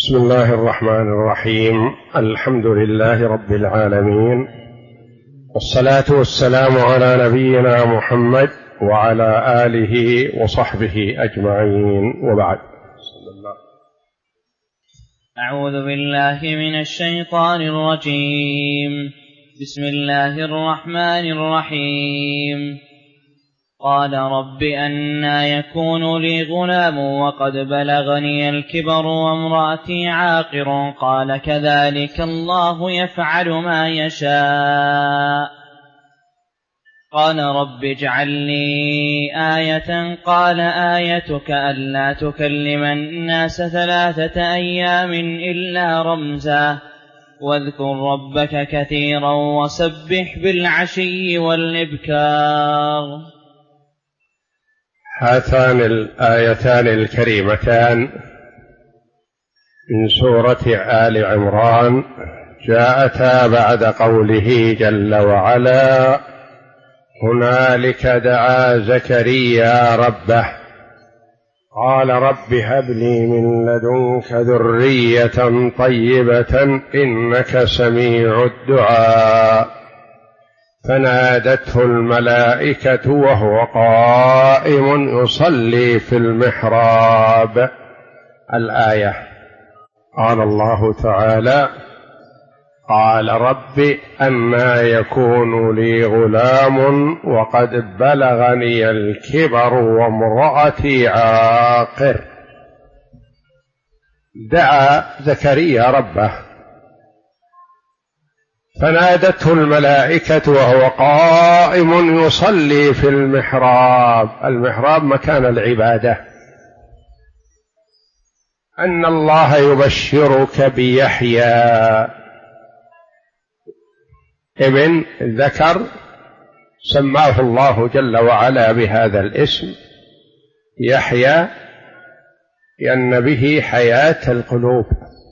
بسم الله الرحمن الرحيم. الحمد لله رب العالمين، والصلاة والسلام على نبينا محمد وعلى آله وصحبه أجمعين، وبعد. أعوذ بالله من الشيطان الرجيم. بسم الله الرحمن الرحيم. قال رب أنى يكون لي غلام وقد بلغني الكبر وامرأتي عاقر. قال كذلك الله يفعل ما يشاء. قال رب اجعل لي آية. قال آيتك ألا تكلم الناس 3 أيام إلا رمزا واذكر ربك كثيرا وسبح بالعشي والإبكار. هاتان الآيتان الكريمتان من سورة آل عمران جاءتا بعد قوله جل وعلا: هنالك دعا زكريا ربه قال رب هب لي من لدنك ذرية طيبة إنك سميع الدعاء. فنادته الملائكة وهو قائم يصلي في المحراب. الآية. قال الله تعالى: قال رب أنى يكون لي غلام وقد بلغني الكبر وامرأتي عاقر. دعا زكريا ربه فنادته الملائكة وهو قائم يصلي في المحراب. المحراب مكان العبادة. أن الله يبشرك بيحيى ابن ذكر سماه الله جل وعلا بهذا الاسم يحيى، لأن به حياة القلوب،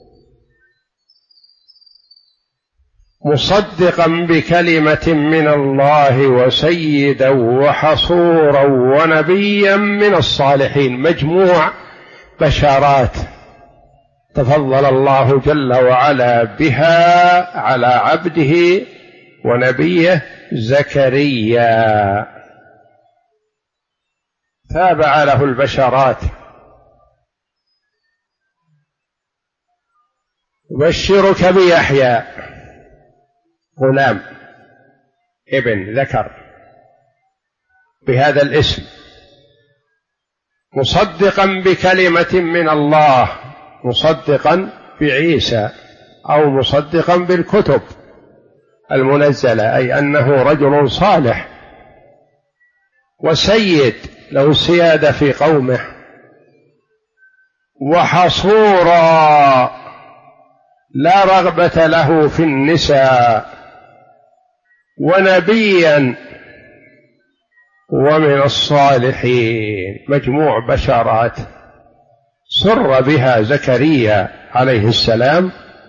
مصدقا بكلمة من الله وسيدا وحصورا ونبيا من الصالحين. مجموع بشارات تفضل الله جل وعلا بها على عبده ونبيه زكريا، تابع له البشارات. يبشرك بيحيى غلام ابن ذكر بهذا الاسم، مصدقا بكلمة من الله، مصدقا بعيسى أو مصدقا بالكتب المنزلة، أي أنه رجل صالح وسيد له سيادة في قومه، وحصورا لا رغبة له في النساء، ونبيا ومن الصالحين. مجموع بشارات سر بها زكريا عليه السلام.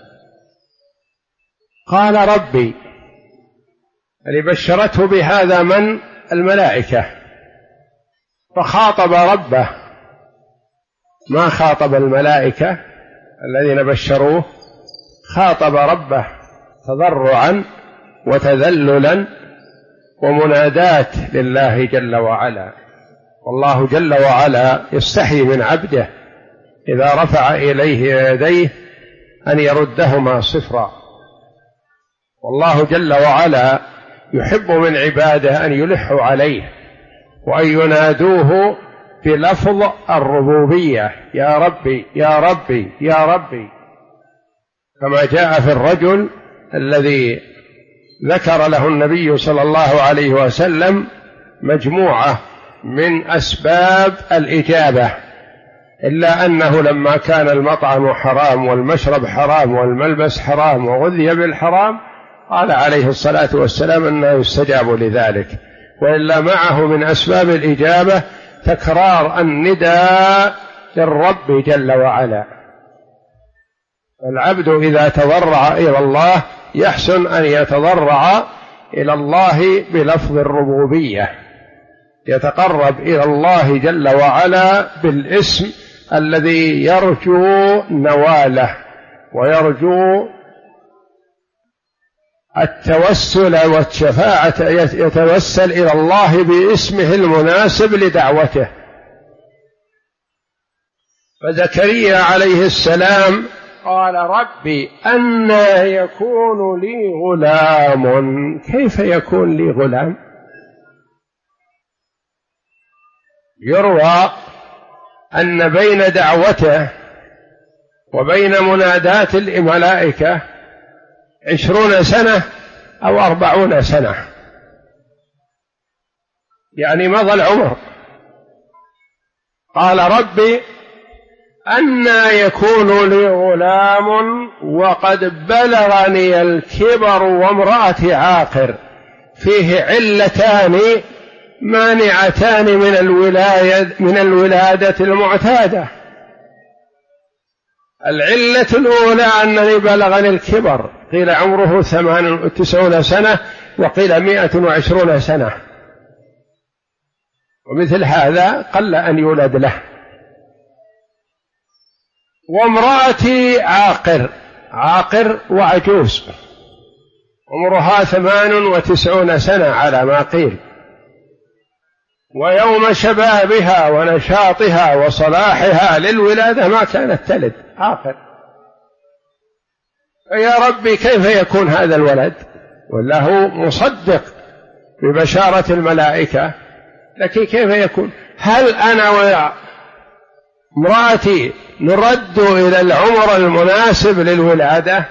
قال ربي، اللي بشرته بهذا من؟ الملائكة. فخاطب ربه، ما خاطب الملائكة الذين بشروه، خاطب ربه تضرعا وتذللا ومناداة لله جل وعلا. والله جل وعلا يستحي من عبده إذا رفع إليه يديه أن يردهما صفرا. والله جل وعلا يحب من عباده أن يلحوا عليه وأن ينادوه بلفظ الربوبية: يا ربي يا ربي يا ربي، كما جاء في الرجل الذي ذكر له النبي صلى الله عليه وسلم مجموعة من أسباب الإجابة، إلا أنه لما كان المطعم حرام والمشرب حرام والملبس حرام وغذي بالحرام قال عليه الصلاة والسلام أنه يستجاب لذلك. وإلا معه من أسباب الإجابة تكرار النداء للرب جل وعلا. العبد إذا تضرع إلى الله يحسن أن يتضرع إلى الله بلفظ الربوبية، يتقرب إلى الله جل وعلا بالاسم الذي يرجو نواله ويرجو التوسل والشفاعة، يتوسل إلى الله باسمه المناسب لدعوته. فزكريا عليه السلام قال ربي أنى يكون لي غلام. كيف يكون لي غلام؟ يروى أن بين دعوته وبين منادات الملائكة 20 سنة أو 40 سنة، يعني مضى العمر. قال ربي أنى يكون لي غلام وقد بلغني الكبر وامرأتي عاقر. فيه علتان مانعتان من الولادة المعتادة. العلة الأولى أنني بلغني الكبر، قيل عمره 98 سنة وقيل 120 سنة، ومثل هذا قل أن يولد له. وامرأتي عاقر وعجوز، عمرها 98 سنة على ما قيل، ويوم شبابها ونشاطها وصلاحها للولادة ما كانت تلد، عاقر. فيا ربي كيف يكون هذا الولد؟ ولا هو مصدق ببشارة الملائكة، لكن كيف يكون؟ هل أنا وامرأتي نرد إلى العمر المناسب للولادة؟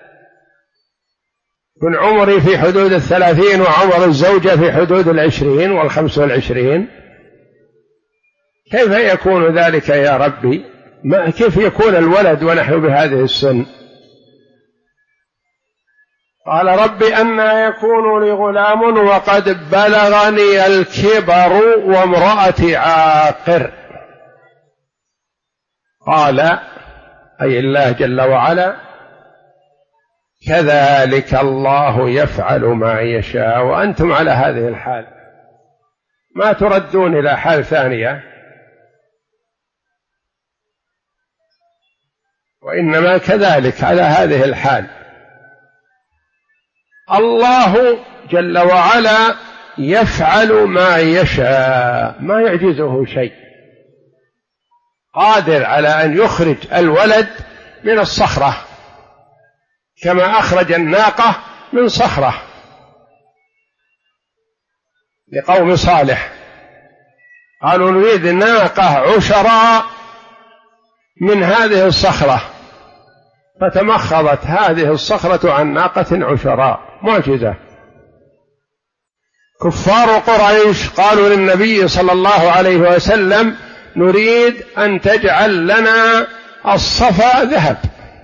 كن عمري في حدود 30 وعمر الزوجة في حدود 20 و25. كيف يكون ذلك يا ربي؟ كيف يكون الولد ونحن بهذه السن؟ قال ربي أنى يكون لي غلام وقد بلغني الكبر وامرأتي عاقر. قال أي الله جل وعلا كذلك الله يفعل ما يشاء. وأنتم على هذه الحال ما تردون إلى حال ثانية، وإنما كذلك على هذه الحال. الله جل وعلا يفعل ما يشاء، ما يعجزه شيء، قادر على أن يخرج الولد من الصخرة كما أخرج الناقة من صخرة لقوم صالح. قالوا نريد ناقة عشراء من هذه الصخرة، فتمخضت هذه الصخرة عن ناقة عشراء، معجزة. كفار قريش قالوا للنبي صلى الله عليه وسلم نريد أن تجعل لنا الصفا ذهب،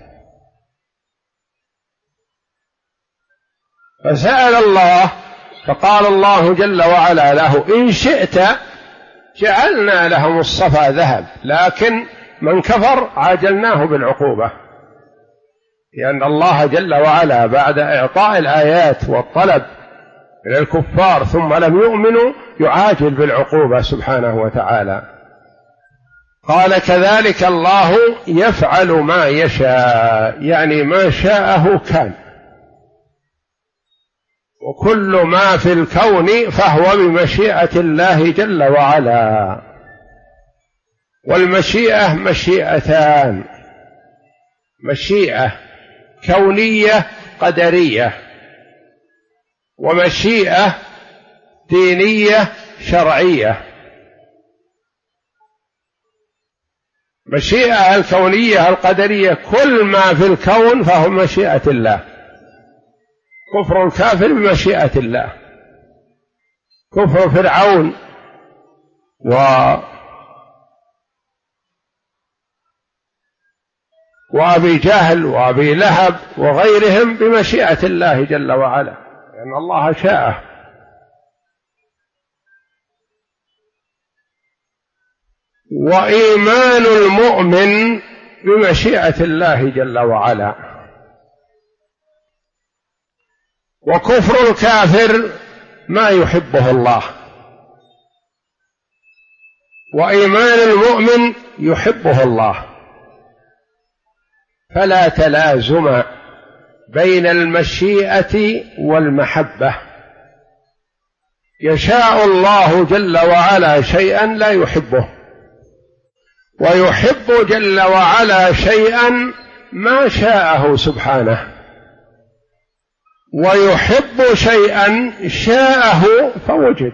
فسأل الله، فقال الله جل وعلا له إن شئت جعلنا لهم الصفا ذهب، لكن من كفر عاجلناه بالعقوبة، لأن الله جل وعلا بعد إعطاء الآيات والطلب من الكفار ثم لم يؤمنوا يعاجل بالعقوبة سبحانه وتعالى. قال كذلك الله يفعل ما يشاء، يعني ما شاءه كان، وكل ما في الكون فهو بمشيئة الله جل وعلا. والمشيئة مشيئتان، مشيئة كونية قدرية، ومشيئة دينية شرعية. مشيئة الكونية القدرية كل ما في الكون فهو مشيئة الله. كفر الكافر بمشيئة الله، كفر فرعون وأبي جهل وأبي لهب وغيرهم بمشيئة الله جل وعلا، لأن الله شاءه. وإيمان المؤمن بمشيئة الله جل وعلا، وكفر الكافر ما يحبه الله، وإيمان المؤمن يحبه الله، فلا تلازم بين المشيئة والمحبة. يشاء الله جل وعلا شيئا لا يحبه، ويحب جل وعلا شيئا ما شاءه سبحانه، ويحب شيئا شاءه فوجد.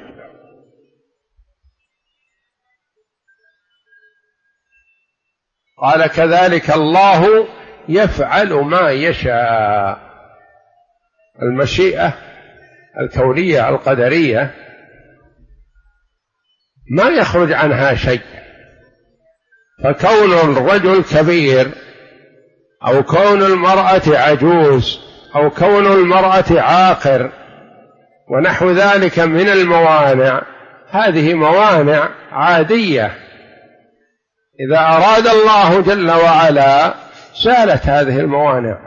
قال كذلك الله يفعل ما يشاء. المشيئة الكونية القدرية ما يخرج عنها شيء، فكون الرجل كبير أو كون المرأة عجوز أو كون المرأة عاقر ونحو ذلك من الموانع، هذه موانع عادية، إذا أراد الله جل وعلا زالت هذه الموانع.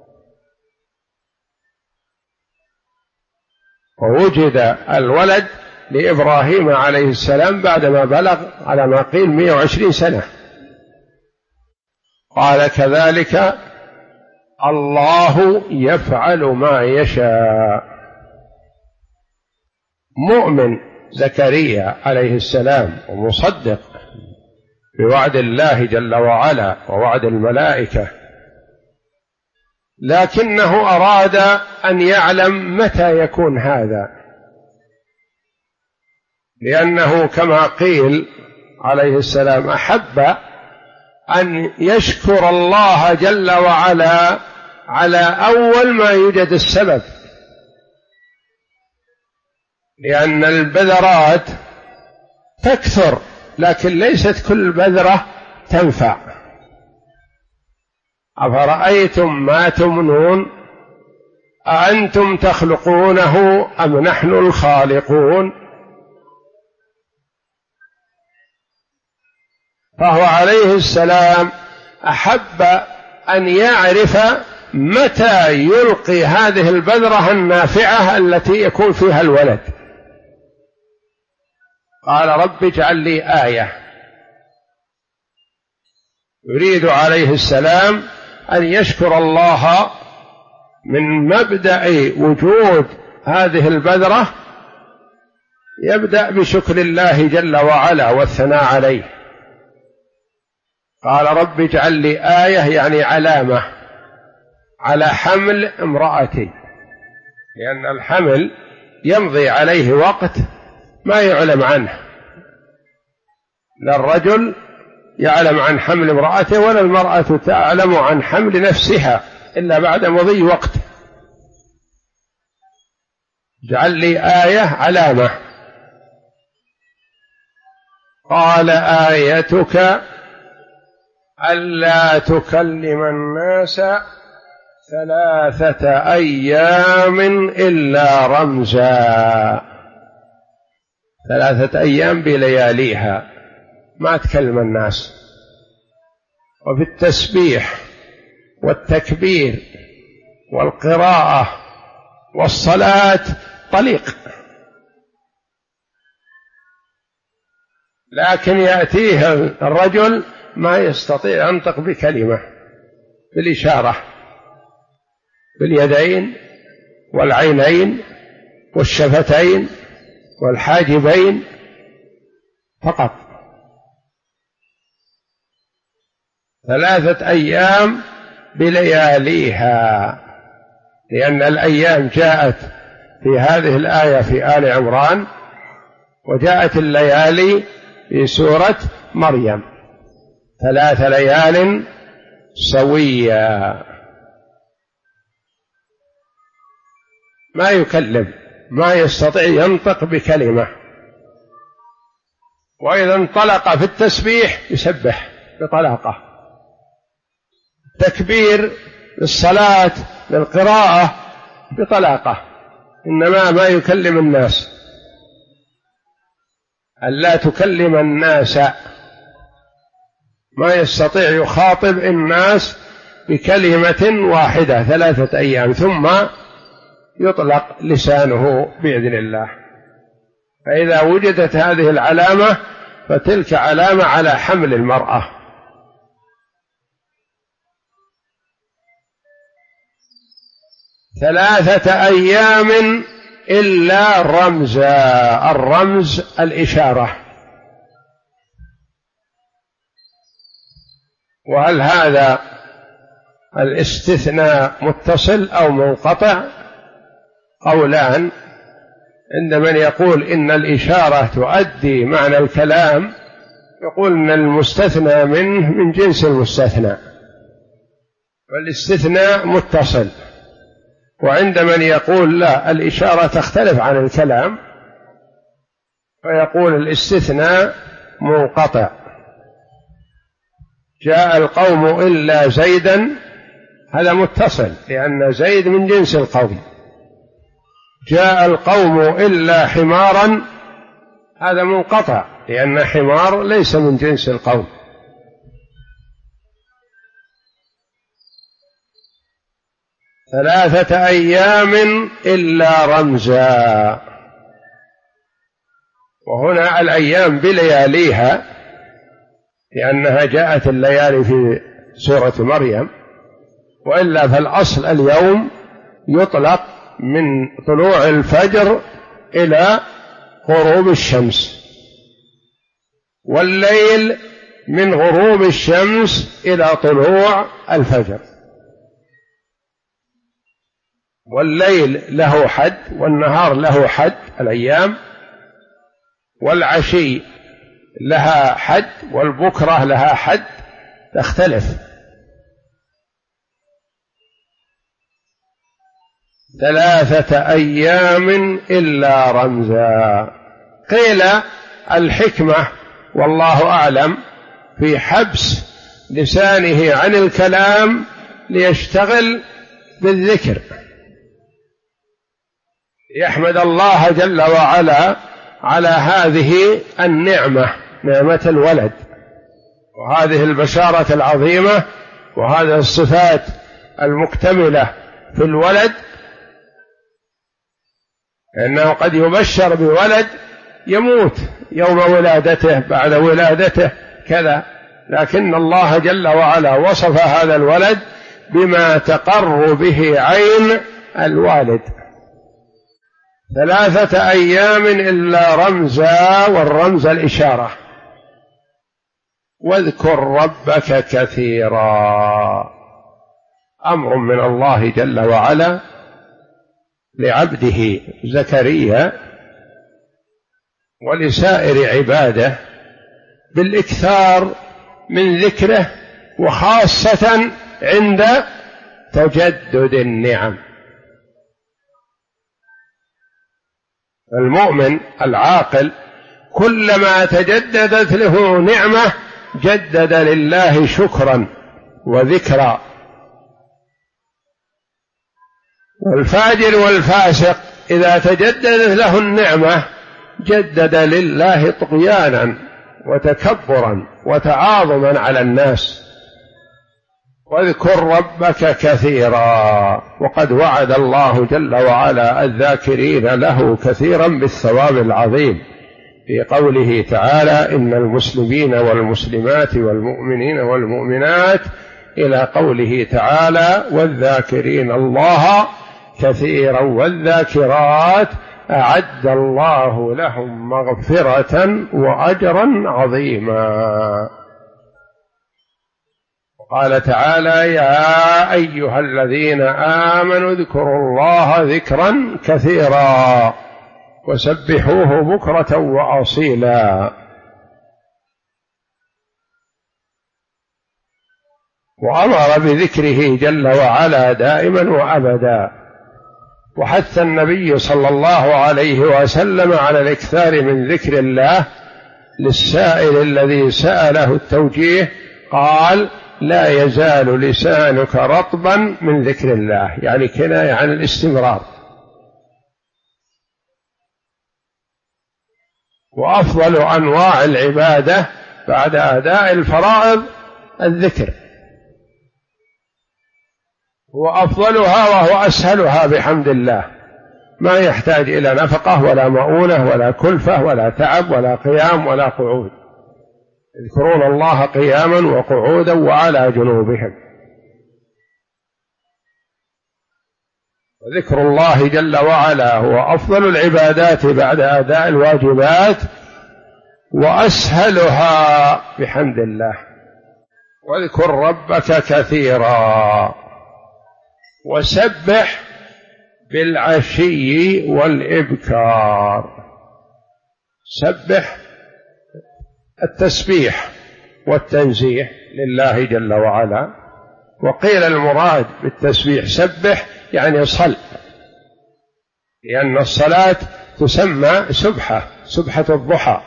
ووجد الولد لإبراهيم عليه السلام بعدما بلغ على ما قيل 120 سنة. قال كذلك الله يفعل ما يشاء. مؤمن زكريا عليه السلام ومصدق بوعد الله جل وعلا ووعد الملائكة، لكنه أراد أن يعلم متى يكون هذا، لأنه كما قيل عليه السلام أحب أن يشكر الله جل وعلا على أول ما يوجد السبب، لأن البذرات تكثر لكن ليست كل بذرة تنفع. أفرأيتم ما تمنون أأنتم تخلقونه أم نحن الخالقون؟ فهو عليه السلام أحب أن يعرف متى يلقي هذه البذرة النافعة التي يكون فيها الولد. قال رب اجعل لي آية. يريد عليه السلام أن يشكر الله من مبدأ وجود هذه البذرة، يبدأ بشكر الله جل وعلا والثناء عليه. قال رب اجعل لي آية يعني علامة على حمل امرأتي، لأن الحمل يمضي عليه وقت ما يعلم عنه، لا الرجل يعلم عن حمل امرأته ولا المرأة تعلم عن حمل نفسها إلا بعد مضي وقت. اجعل لي آية علامة. قال آيتك ألا تكلم الناس 3 أيام إلا رمزا. 3 أيام بلياليها ما تكلم الناس. وفي التسبيح والتكبير والقراءة والصلاة طليق، لكن يأتيه الرجل ما يستطيع ينطق بكلمة، بالإشارة باليدين والعينين والشفتين والحاجبين فقط. 3 أيام بلياليها، لأن الأيام جاءت في هذه الآية في آل عمران، وجاءت الليالي في سورة مريم 3 ليال سويا. ما يكلم، ما يستطيع ينطق بكلمة، وإذا انطلق في التسبيح يسبح بطلاقة، تكبير للصلاة للقراءة بطلاقة، إنما ما يكلم الناس. ألا تكلم الناس، ما يستطيع يخاطب الناس بكلمة واحدة 3 أيام، ثم يطلق لسانه بإذن الله. فإذا وجدت هذه العلامة فتلك علامة على حمل المرأة. ثلاثة أيام إلا رمزا، الرمز الإشارة. وهل هذا الاستثناء متصل أو منقطع؟ قولان. عند من يقول إن الإشارة تؤدي معنى الكلام يقول إن المستثنى منه من جنس المستثنى والاستثناء متصل، وعند من يقول لا، الإشارة تختلف عن الكلام فيقول الاستثناء منقطع. جاء القوم إلا زيدا، هذا متصل لأن زيد من جنس القوم. جاء القوم إلا حمارا، هذا منقطع لأن حمار ليس من جنس القوم. ثلاثة أيام إلا رمزا. وهنا الأيام بلياليها لأنها جاءت الليالي في سورة مريم، وإلا فالأصل اليوم يطلق من طلوع الفجر إلى غروب الشمس، والليل من غروب الشمس إلى طلوع الفجر. والليل له حد والنهار له حد، الأيام، والعشي لها حد والبكرة لها حد، تختلف. ثلاثة أيام إلا رمزا. قيل الحكمة والله أعلم في حبس لسانه عن الكلام ليشتغل بالذكر، يحمد الله جل وعلا على هذه النعمة، نعمة الولد، وهذه البشارة العظيمة، وهذه الصفات المكتملة في الولد، إنه قد يبشر بولد يموت يوم ولادته، بعد ولادته كذا، لكن الله جل وعلا وصف هذا الولد بما تقر به عين الوالد. ثلاثة أيام إلا رمزا، والرمز الإشارة. واذكر ربك كثيرا، أمر من الله جل وعلا لعبده زكريا ولسائر عباده بالإكثار من ذكره، وخاصة عند تجدد النعم. المؤمن العاقل كلما تجددت له نعمة جدد لله شكرا وذكرا. والفاجر والفاسق إذا تجددت له النعمة جدد لله طغيانا وتكبرا وتعاظما على الناس. واذكر ربك كثيرا، وقد وعد الله جل وعلا الذاكرين له كثيرا بالثواب العظيم في قوله تعالى: إن المسلمين والمسلمات والمؤمنين والمؤمنات، إلى قوله تعالى: والذاكرين الله كثيرا والذاكرات أعد الله لهم مغفرة وأجرا عظيما. قال تعالى: يا أيها الذين آمنوا اذكروا الله ذكرا كثيرا وسبحوه بكرة وأصيلا. وأمر بذكره جل وعلا دائما وأبدا، وحث النبي صلى الله عليه وسلم على الإكثار من ذكر الله. للسائل الذي سأله التوجيه قال: لا يزال لسانك رطبا من ذكر الله، يعني كناية عن الاستمرار. وأفضل أنواع العبادة بعد أداء الفرائض الذكر، هو أفضلها وهو أسهلها بحمد الله، ما يحتاج إلى نفقة ولا مؤونة ولا كلفة ولا تعب ولا قيام ولا قعود، يذكرون الله قياما وقعودا وعلى جنوبهم. وذكر الله جل وعلا هو أفضل العبادات بعد أداء الواجبات وأسهلها بحمد الله. واذكر ربك كثيرا وسبح بالعشي والإبكار. سبح التسبيح والتنزيه لله جل وعلا، وقيل المراد بالتسبيح سبح يعني صل، لأن الصلاة تسمى سبحة، سبحة الضحى.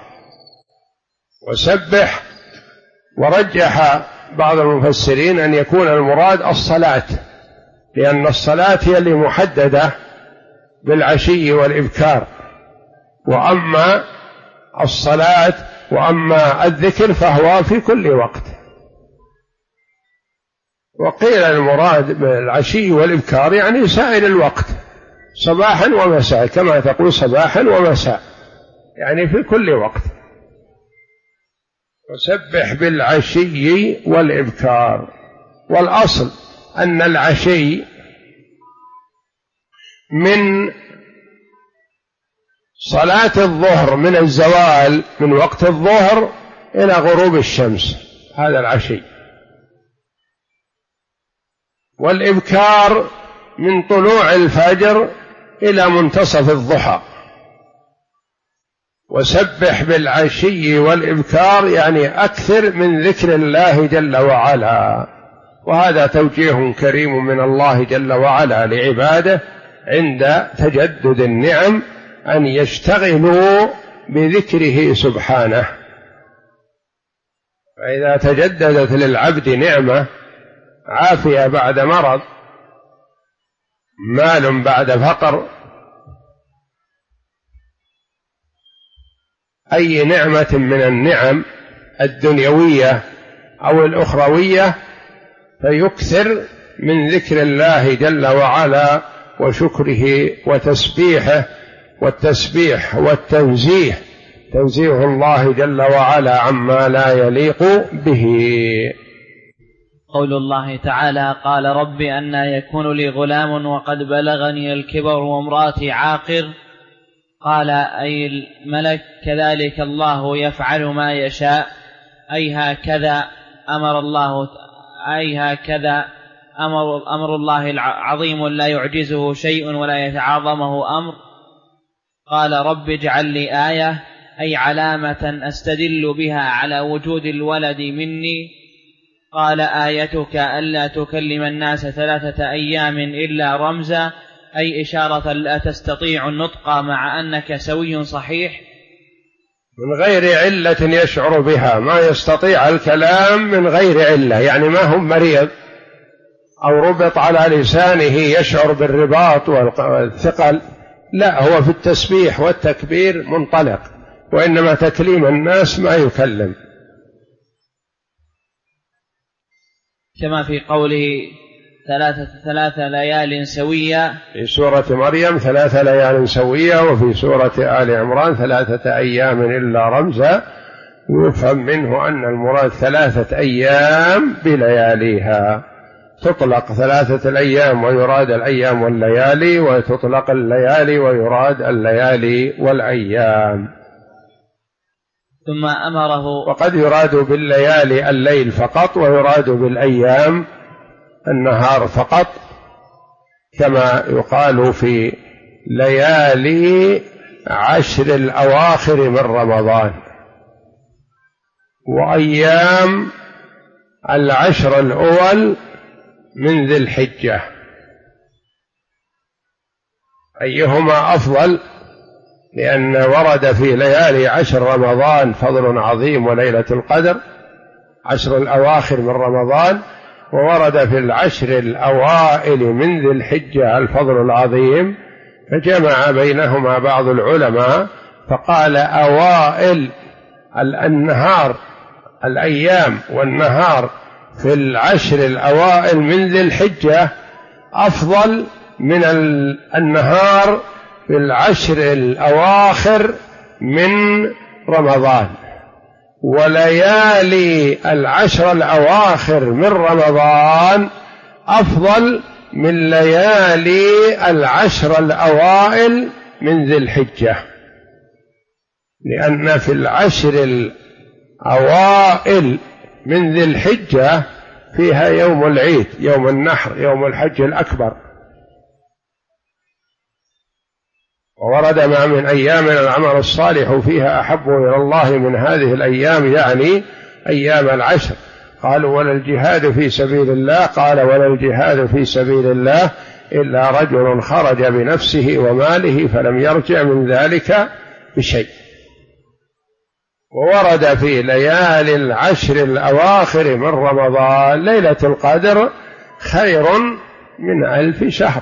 وسبح، ورجح بعض المفسرين أن يكون المراد الصلاة، لأن الصلاة هي اللي محددة بالعشي والإبكار، وأما الصلاة وأما الذكر فهو في كل وقت. وقيل المراد بالعشي والإبكار يعني سائر الوقت، صباحا ومساء، كما تقول صباحا ومساء، يعني في كل وقت. وسبح بالعشي والإبكار. والأصل أن العشي من صلاة الظهر، من الزوال من وقت الظهر إلى غروب الشمس، هذا العشي. والإبكار من طلوع الفجر إلى منتصف الضحى. وسبح بالعشي والإبكار يعني أكثر من ذكر الله جل وعلا. وهذا توجيه كريم من الله جل وعلا لعباده عند تجدد النعم أن يشتغلوا بذكره سبحانه. فإذا تجددت للعبد نعمة، عافية بعد مرض، مال بعد فقر، أي نعمة من النعم الدنيوية أو الأخروية، فيكثر من ذكر الله جل وعلا وشكره وتسبيحه. والتسبيح والتنزيه، تنزيه الله جل وعلا عما لا يليق به. قول الله تعالى: قال رب أنى يكون لي غلام وقد بلغني الكبر وامرأتي عاقر. قال أي الملك: كذلك الله يفعل ما يشاء، أي هكذا أمر الله، أمر الله عظيم لا يعجزه شيء ولا يتعاظمه أمر. قال رب اجعل لي آية، أي علامة أستدل بها على وجود الولد مني. قال آيتك ألا تكلم الناس 3 أيام إلا رمزا، أي إشارة لا تستطيع النطق مع أنك سوي صحيح، من غير علة يشعر بها، ما يستطيع الكلام من غير علة، يعني ما هو مريض أو ربط على لسانه يشعر بالرباط والثقل، لا، هو في التسبيح والتكبير منطلق، وإنما تكليم الناس ما يكلم. كما في قوله 3 ليال سوية في سورة مريم 3 ليال سوية، وفي سورة آل عمران 3 أيام إلا رمزا، يفهم منه أن المراد 3 أيام بلياليها. تطلق 3 الأيام ويراد الأيام والليالي، وتطلق الليالي ويراد الليالي والأيام. ثم أمره، وقد يراد بالليالي الليل فقط، ويراد بالأيام النهار فقط، كما يقال في ليالي 10 الأواخر من رمضان، وأيام 10 الأول من ذي الحجة. أيهما أفضل؟ لأن ورد في ليالي 10 رمضان فضل عظيم وليلة القدر، 10 الأواخر من رمضان، وورد في 10 الأوائل من ذي الحجة الفضل العظيم، فجمع بينهما بعض العلماء فقال أوائل النهار، الأيام والنهار في 10 الأوائل من ذي الحجة أفضل من النهار في 10 الأواخر من رمضان. وليالي العشر الأواخر من رمضان أفضل من ليالي العشر الأوائل من ذي الحجة، لأن في العشر الأوائل من ذي الحجة فيها يوم العيد، يوم النحر، يوم الحج الأكبر. وورد ما من أيام العمل الصالح فيها أحب إلى الله من هذه الأيام، يعني أيام العشر. قالوا ولا الجهاد في سبيل الله، قال ولا الجهاد في سبيل الله إلا رجل خرج بنفسه وماله فلم يرجع من ذلك بشيء. وورد في ليالي العشر الأواخر من رمضان ليلة القدر خير من 1000 شهر.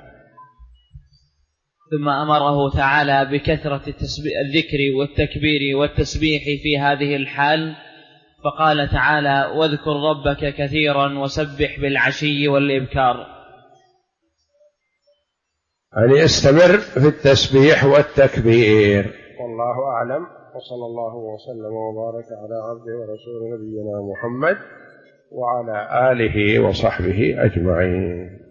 ثم أمره تعالى بكثرة الذكر والتكبير والتسبيح في هذه الحال، فقال تعالى واذكر ربك كثيرا وسبح بالعشي والإبكار، أن يستمر في التسبيح والتكبير. والله أعلم، وصلى الله وسلم وبارك على عبده ورسوله نبينا محمد وعلى آله وصحبه أجمعين.